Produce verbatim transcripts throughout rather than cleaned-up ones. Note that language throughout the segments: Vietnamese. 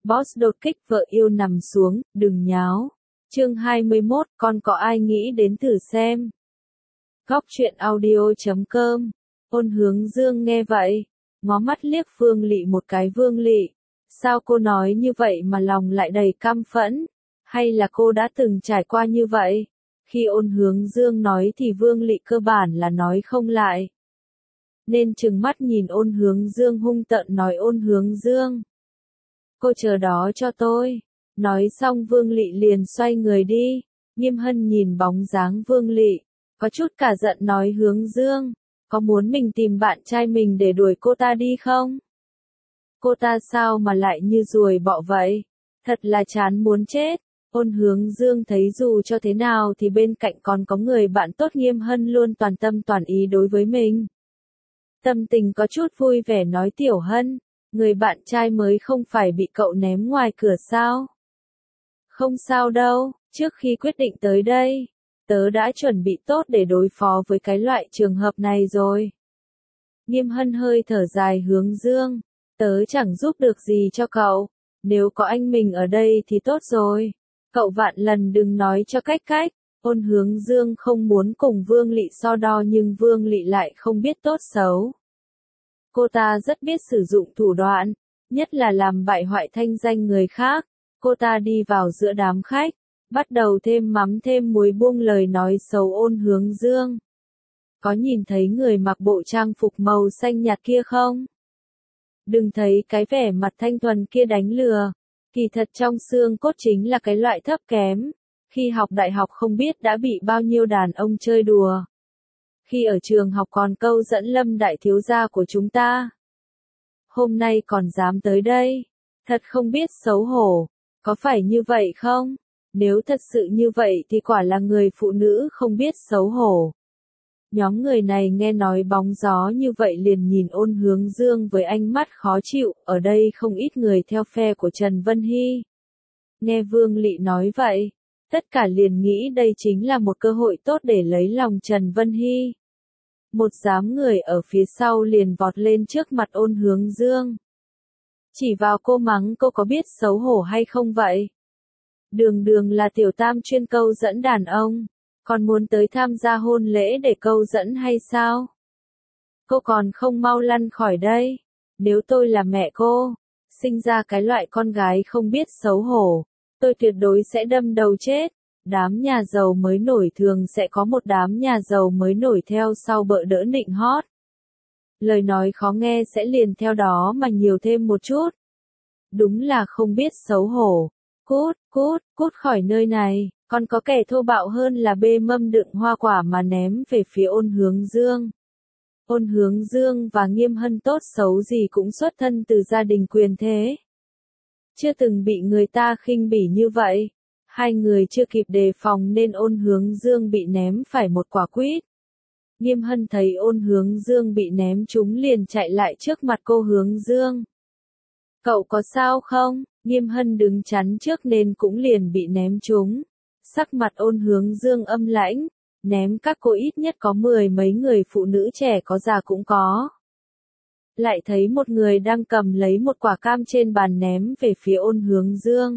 Boss đột kích vợ yêu nằm xuống, đừng nháo. Chương hai mươi mốt, con có ai nghĩ đến thử xem. Góc truyện audio chấm com. Ôn Hướng Dương nghe vậy, ngó mắt liếc Vương Lị một cái. Vương Lị, sao cô nói như vậy mà lòng lại đầy căm phẫn? Hay là cô đã từng trải qua như vậy? Khi Ôn Hướng Dương nói thì Vương Lị cơ bản là nói không lại. Nên trừng mắt nhìn Ôn Hướng Dương hung tợn nói: Ôn Hướng Dương, cô chờ đó cho tôi. Nói xong Vương Lị liền xoay người đi. Nghiêm Hân nhìn bóng dáng Vương Lị, có chút cả giận nói: Hướng Dương, có muốn mình tìm bạn trai mình để đuổi cô ta đi không? Cô ta sao mà lại như ruồi bọ vậy? Thật là chán muốn chết. Ôn Hướng Dương thấy dù cho thế nào thì bên cạnh còn có người bạn tốt Nghiêm Hân luôn toàn tâm toàn ý đối với mình. Tâm tình có chút vui vẻ nói: Tiểu Hân, người bạn trai mới không phải bị cậu ném ngoài cửa sao? Không sao đâu, trước khi quyết định tới đây, tớ đã chuẩn bị tốt để đối phó với cái loại trường hợp này rồi. Nghiêm Hân hơi thở dài: Hướng Dương, tớ chẳng giúp được gì cho cậu, nếu có anh mình ở đây thì tốt rồi. Cậu vạn lần đừng nói cho cách cách. Ôn Hướng Dương không muốn cùng Vương Lị so đo nhưng Vương Lị lại không biết tốt xấu. Cô ta rất biết sử dụng thủ đoạn, nhất là làm bại hoại thanh danh người khác. Cô ta đi vào giữa đám khách, bắt đầu thêm mắm thêm muối buông lời nói xấu Ôn Hướng Dương. Có nhìn thấy người mặc bộ trang phục màu xanh nhạt kia không? Đừng thấy cái vẻ mặt thanh thuần kia đánh lừa, kỳ thật trong xương cốt chính là cái loại thấp kém. Khi học đại học không biết đã bị bao nhiêu đàn ông chơi đùa. Khi ở trường học còn câu dẫn Lâm đại thiếu gia của chúng ta. Hôm nay còn dám tới đây, thật không biết xấu hổ, có phải như vậy không? Nếu thật sự như vậy thì quả là người phụ nữ không biết xấu hổ. Nhóm người này nghe nói bóng gió như vậy liền nhìn Ôn Hướng Dương với ánh mắt khó chịu. Ở đây không ít người theo phe của Trần Vân Hy. Nghe Vương Lị nói vậy, tất cả liền nghĩ đây chính là một cơ hội tốt để lấy lòng Trần Vân Hy. Một đám người ở phía sau liền vọt lên trước mặt Ôn Hướng Dương. Chỉ vào cô mắng: cô có biết xấu hổ hay không vậy? Đường đường là tiểu tam chuyên câu dẫn đàn ông, còn muốn tới tham gia hôn lễ để câu dẫn hay sao? Cô còn không mau lăn khỏi đây. Nếu tôi là mẹ cô, sinh ra cái loại con gái không biết xấu hổ, tôi tuyệt đối sẽ đâm đầu chết. Đám nhà giàu mới nổi thường sẽ có một đám nhà giàu mới nổi theo sau bợ đỡ nịnh hót. Lời nói khó nghe sẽ liền theo đó mà nhiều thêm một chút. Đúng là không biết xấu hổ. Cút, cút, cút khỏi nơi này. Còn có kẻ thô bạo hơn là bê mâm đựng hoa quả mà ném về phía Ôn Hướng Dương. Ôn Hướng Dương và Nghiêm Hân tốt xấu gì cũng xuất thân từ gia đình quyền thế. Chưa từng bị người ta khinh bỉ như vậy. Hai người chưa kịp đề phòng nên Ôn Hướng Dương bị ném phải một quả quýt. Nghiêm Hân thấy Ôn Hướng Dương bị ném trúng liền chạy lại trước mặt cô: Hướng Dương, cậu có sao không? Nghiêm Hân đứng chắn trước nên cũng liền bị ném trúng. Sắc mặt Ôn Hướng Dương âm lãnh, ném các cô ít nhất có mười mấy người phụ nữ trẻ có già cũng có. Lại thấy một người đang cầm lấy một quả cam trên bàn ném về phía Ôn Hướng Dương.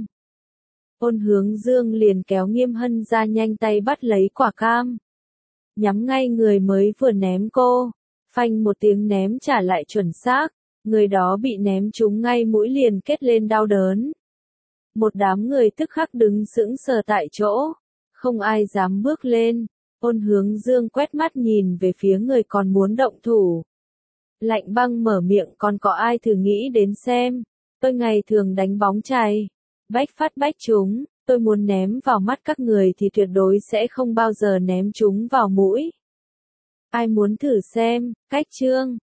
Ôn Hướng Dương liền kéo Nghiêm Hân ra nhanh tay bắt lấy quả cam. Nhắm ngay người mới vừa ném cô. Phanh một tiếng ném trả lại chuẩn xác. Người đó bị ném trúng ngay mũi liền kết lên đau đớn. Một đám người tức khắc đứng sững sờ tại chỗ. Không ai dám bước lên. Ôn Hướng Dương quét mắt nhìn về phía người còn muốn động thủ. Lạnh băng mở miệng: còn có ai thử nghĩ đến xem. Tôi ngày thường đánh bóng chày. Bách phát bách trúng, tôi muốn ném vào mắt các người thì tuyệt đối sẽ không bao giờ ném chúng vào mũi. Ai muốn thử xem? Cách chương